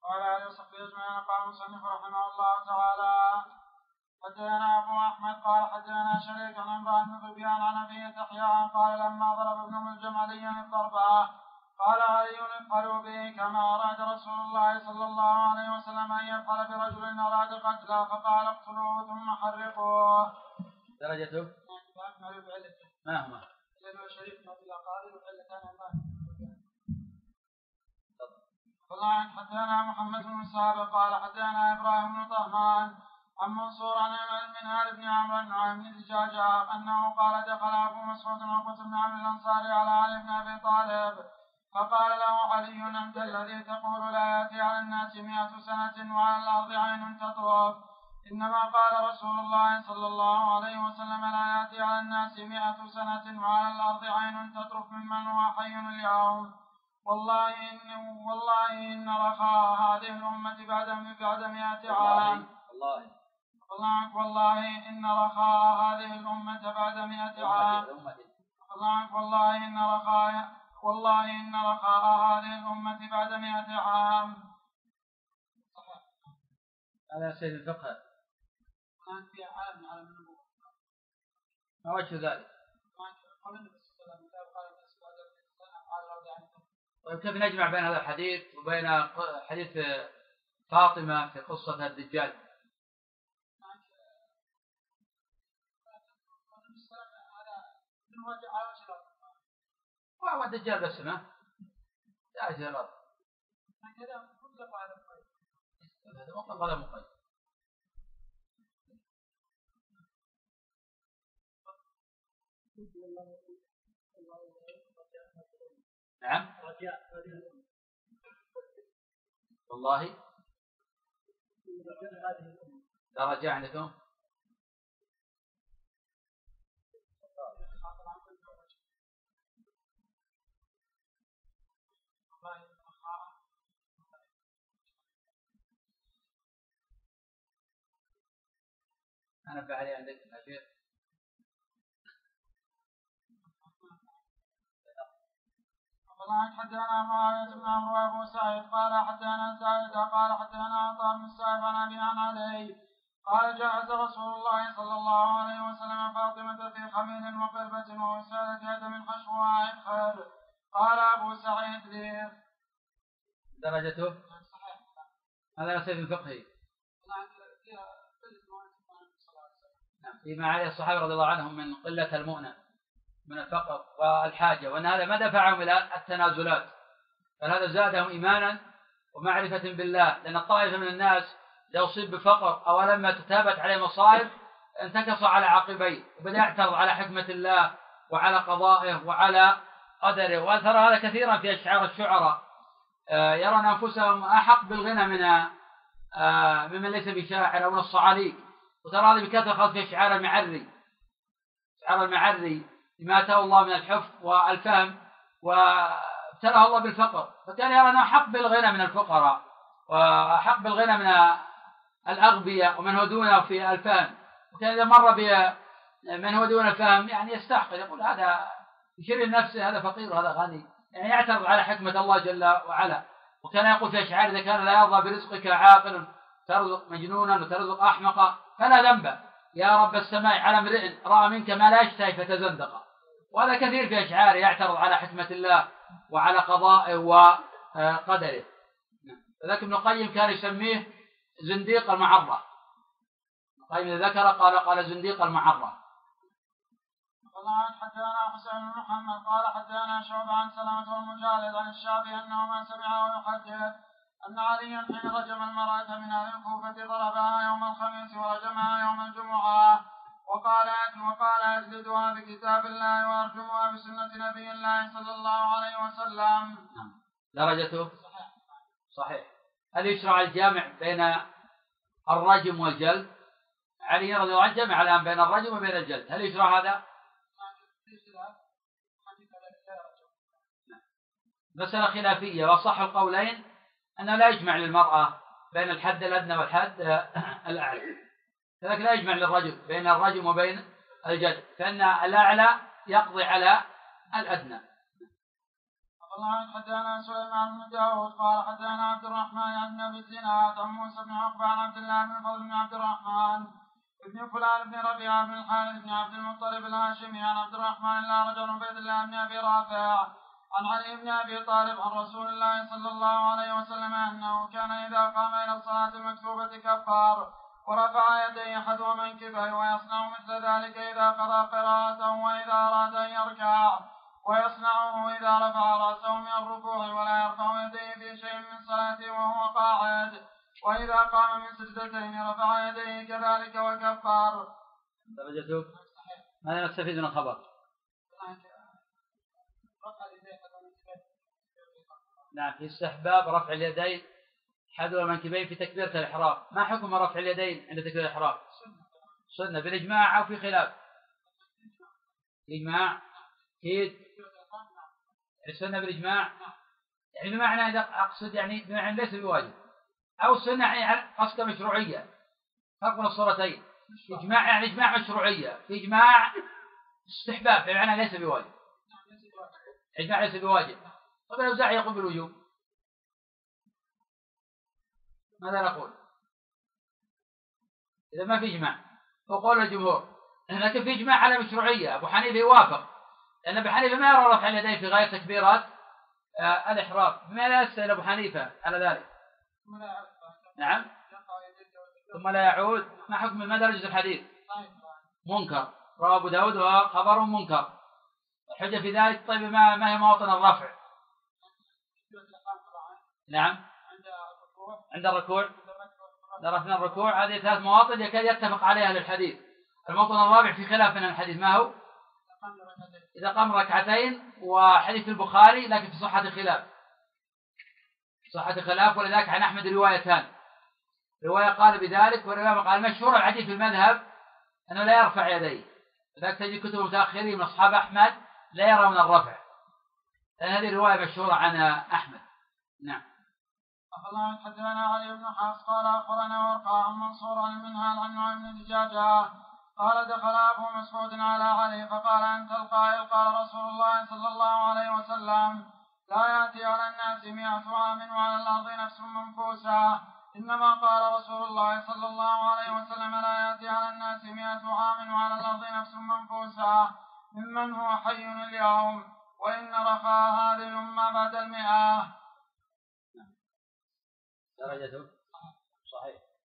وعلى آله وصحبه أجمعين. قال المصنف رحمه الله تعالى: حدثنا أبو أحمد قال حدثنا شريك عن عمران بن ظبيان عن أبي تحيا قال لما ضرب ابن ملجم عليا الضربة قال علي افعلوا به كما أراد رسول الله صلى الله عليه وسلم أن يفعل برجل أراد قتله فقال اقتلوه ثم حرقوه. درجته ما هما؟ لأنه شريك من الأقارب وعلتان الله. حدثنا محمد بن سابق قال حدثنا إبراهيم بن طهمان عن منصور عن المنهال بن عمرو عن ابن دجاجة أنه قال دخل أبو مسعود عقبة بن عمرو الأنصاري على علي بن أبي طالب فقال له علي: أنت الذي تقول لا يأتي على الناس 100 سنة وعلى الأرض عين تطوف. إنما قال رسول الله صلى الله عليه وسلم: لا يأتي على الناس 100 سنة وعلى الأرض عين تطرف ممن هو حي اليوم. والله إن رخاء هذه الأمة بعد 100 عام. والله إن رخاء هذه الأمة بعد 100 عام. والله إن رخاء هذه الأمة بعد 100 عام. هذا سيد الفقه. كان في عالم على النبوة. ما وجه ذلك؟ طيب كيف نجمع بين هذا الحديث وبين حديث فاطمة في قصة الدجال؟ وهو الدجال باسمه لا جلال هذا مطلق ولا مقيد. نعم والله لا رجاء عندكم. أنا بعلي عندك الأخير. حدثنا معاوية بن عمرو وأبو سعيد قال حدثنا زائدة قال حدثنا عطاء بن السائب عن أبي عن علي قال: جهز رسول الله صلى الله عليه وسلم فاطمة في خميل وقربة ووسادة دم حشوها إدخال. قال أبو سعيد لي درجته هذا سيد الفقهي فيما عليه الصحابة رضي الله عنهم من قلة المؤنة من الفقر والحاجة، وأن هذا ما دفعهم إلى التنازلات، بل هذا زادهم إيمانا ومعرفة بالله. لأن الطائفة من الناس لو أصيب بفقر أو لما تتابت عليه مصائب انتكص على عقبيه وبدأ يعترض على حكمة الله وعلى قضائه وعلى قدره. وأثر هذا كثيرا في أشعار الشعراء، يرون أنفسهم أحق بالغنى ممن ليس بشاعر أو من الصعاليك. وترى هذا بكثرة خاص في أشعار المعري. أشعار المعري لما أتاه الله من الحفظ والفهم وابتلاه الله بالفقر، فكان يرى أنه أحق بالغنى من الفقراء وأحق بالغنى من الأغبياء ومن هو دونه في الفهم. وكان إذا مر بمن هو دون الفهم يعني يستحقر، يقول هذا يشير لنفسه هذا فقير وهذا غني، يعني يعترض على حكمة الله جل وعلا. وكان يقول في أشعار: إذا كان لا يرضى برزقك عاقل ترزق مجنونا وترزق أحمقا فلا ذنب يا رب السماء على امرئ رأى منك ما لا يشتهي فتزندق. وهذا كثير في أشعاره يعترض على حكمة الله وعلى قضائه وقدره. فذلك ابن القيم كان يسميه زنديق المعرة. ابن القيم إذا ذكر قال زنديق المعرة. حدثنا حسين بن محمد قال حدثنا شعبة عن سلامة والمجالد عن الشعبي أنه ما سمعه يحدث أن عليا حين رجم المرأة من أهل الكوفة ضربها يوم الخميس ورجمها يوم الجمعة وقال أجلدها بكتاب الله وأرجمها بسنة نبي الله صلى الله عليه وسلم. درجته صحيح. هل يشرع الجامع بين الرجم والجلد؟ علي رضي الله عنه جمع الآن بين الرجم وبين الجلد، هل يشرع هذا؟ مسألة خلافية، وصح القولين أنه لا يجمع للمرأة بين الحد الأدنى والحد الأعلى، كذلك لا يجمع للرجل بين الرجم وبين الجلد، فإن الأعلى يقضي على الأدنى. والله حدثنا سليمان بن داود قال حدثنا عبد الرحمن عن ابي الزناد عن موسى بن عقبه عن عبد الله بن فضل بن عبد الرحمن ابن فلان بن ربيعه بن الحارث بن عبد المطلب الهاشمي عن عبد الرحمن لا رجل عبيد الله بن ابي رافع عن علي بن ابي طالب عن رسول الله صلى الله عليه وسلم انه كان اذا قام الى الصلاه المكتوبه كبر ورفع يديه حذو منكبه ويصنع مثل ذلك اذا قضى قراءته واذا اراد ان يركع ويصنعه إذا رفع رأسه من الركوع ولا يرفع يديه في شيء من صلاته وهو قاعد وإذا قام من سجدتين رفع يديه كذلك وكبر. درجته ماذا نستفيد من الخبر؟ نعم في استحباب رفع اليدين حذو المنكبين في تكبيرة الإحرام. ما حكم رفع اليدين عند تكبيرة الإحرام؟ سنة بالإجماع أو في خلاف؟ إجماع أكيد السنة بالإجماع يعني بمعنى إذا أقصد يعني بمعنى ليس بواجب أو السنة يعني قصد مشروعية فرق بين الصورتين. إجماع يعني إجماع مشروعية في إجماع استحباب بمعنى ليس بواجب. إجماع ليس بواجب. طب الأوزاعي يقول بالوجوب ماذا نقول؟ إذا ما في إجماع وقول الجمهور لكن في إجماع على مشروعية. أبو حنيفة يوافق لأن أبو حنيفة ما يرى رفع اليدين في غاية تكبيرات الإحرام. ما لا يسأل أبو حنيفة على ذلك؟ نعم ثم لا يعود. ما حكم ما درجة الحديث؟ منكر رواه أبو داود وخبر منكر. الحجة في ذلك طيب ما هي مواطن الرفع؟ نعم عند الركوع درفنا الركوع. هذه ثلاث مواطن يكاد يتفق عليها للحديث. الموطن الرابع في خلاف من الحديث ما هو؟ إذا قام ركعتين وحديث البخاري لكن في صحة خلاف ولذلك عن أحمد روايتان. رواية قال بذلك ورواية قال مشهور العجيب في المذهب أنه لا يرفع يديه. لذلك تجد كتب المتأخرين من أصحاب أحمد لا يرون الرفع لأن هذه الرواية مشهورة عن أحمد. نعم. أخبرنا حدثنا علي بن حفص قال أخبرنا ورقاء عن منصور عن المنهال عن نعيم بن دجاجة قال دخل أبو مسعود على علي فقال أنت القائل قال رسول الله صلى الله عليه وسلم لا يأتي على الناس 100 عام وعلى الأرض نفس منفوسة. إنما قال رسول الله صلى الله عليه وسلم لا يأتي على الناس 100 عام وعلى الأرض نفس منفوسة ممن هو حي اليوم وإن رخاء هذه الأمة بعد 100. درجته صحيح.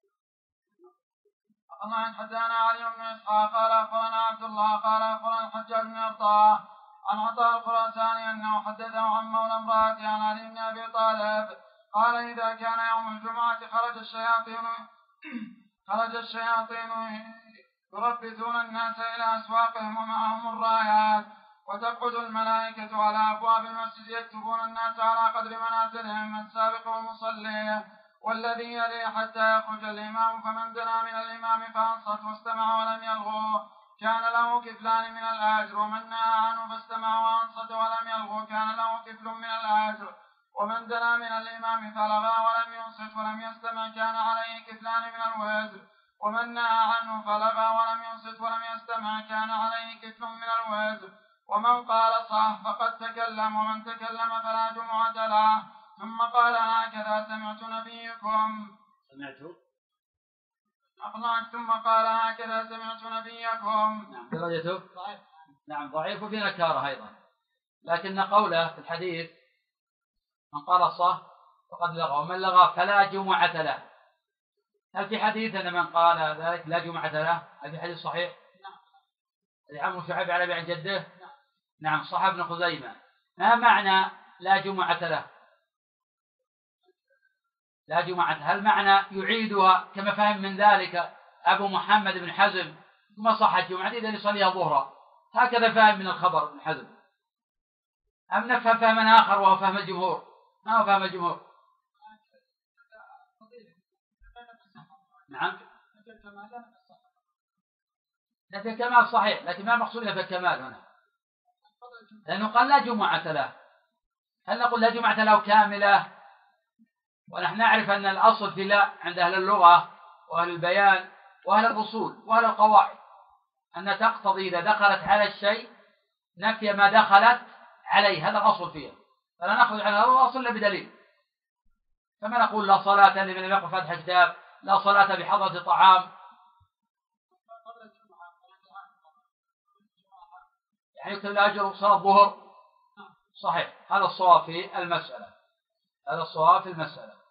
الله حدثنا علي بن إسحاق قال أخبرنا عبد الله قال أخبرنا الحجاج بن أرطاه عن عطاء الخراساني أنه حدثه عن مولى امرأته عن علي بن أبي طالب قال إذا كان يوم الجمعة خرج الشياطين يربثون الناس إلى أسواقهم ومعهم الرايات وتقعد الملائكة على أبواب المسجد يكتبون الناس على قدر منازلهم السابق والمصلي والذي يلي حتى يخرج الإمام فمن دنا من الإمام فأنصت واستمع ولم يلغو كان له كفلان من الأجر ومن نهى عنه فاستمع وأنصت ولم يلغو كان له كفل من الأجر ومن دنا من الإمام فلغى ولم ينصت ولم يستمع كان عليه كفلان من الوزر ومن نهى عنه فلغى ولم ينصت ولم يستمع كان عليه كفل من الوزر ومن قال صح فقد تكلم ومن تكلم فلا جمعة له. ثم قال هكذا سمعت نبيكم. ثم قال هكذا سمعت نبيكم. نعم درجته ضعيف. نعم ضعيف وفي نكارة أيضا لكن قوله في الحديث من قال صح فقد لغى ومن لغى فلا جمعة له. هل في حديث أن من قال ذلك لا جمعة له؟ هل في حديث صحيح؟ نعم. عمرو شعيب عن أبي عن جده. نعم صح ابن خزيمة. ما معنى لا جمعة له؟ لا جمعة هل معنى يعيدها كما فهم من ذلك أبو محمد بن حزم ثم صحت جمعة إذا يصليها ظهرا هكذا فهم من الخبر ابن حزم أم نفهم فهما آخر وهو فهم الجمهور؟ ما هو فهم الجمهور؟ نعم نفي الكمال صحيح لكن ما المقصود نفي الكمال هنا لأنه قال لا جمعة له. هل نقول لا جمعة له كاملة؟ ونحن نعرف أن الأصل في لا عند أهل اللغة وأهل البيان وأهل الأصول وأهل القواعد أن تقتضي إذا دخلت على الشيء نفي ما دخلت عليه. هذا الأصل فيها فلا نخرج عن هذا الأصل إلا بدليل. فما نقول لا صلاة لمن لم يقرأ فاتحة الكتاب، لا صلاة بحضرة طعام، يعني يكتب الأجر صلاة الظهر. صحيح، هذا الصواب في المسألة، هذا الصواب في المسألة.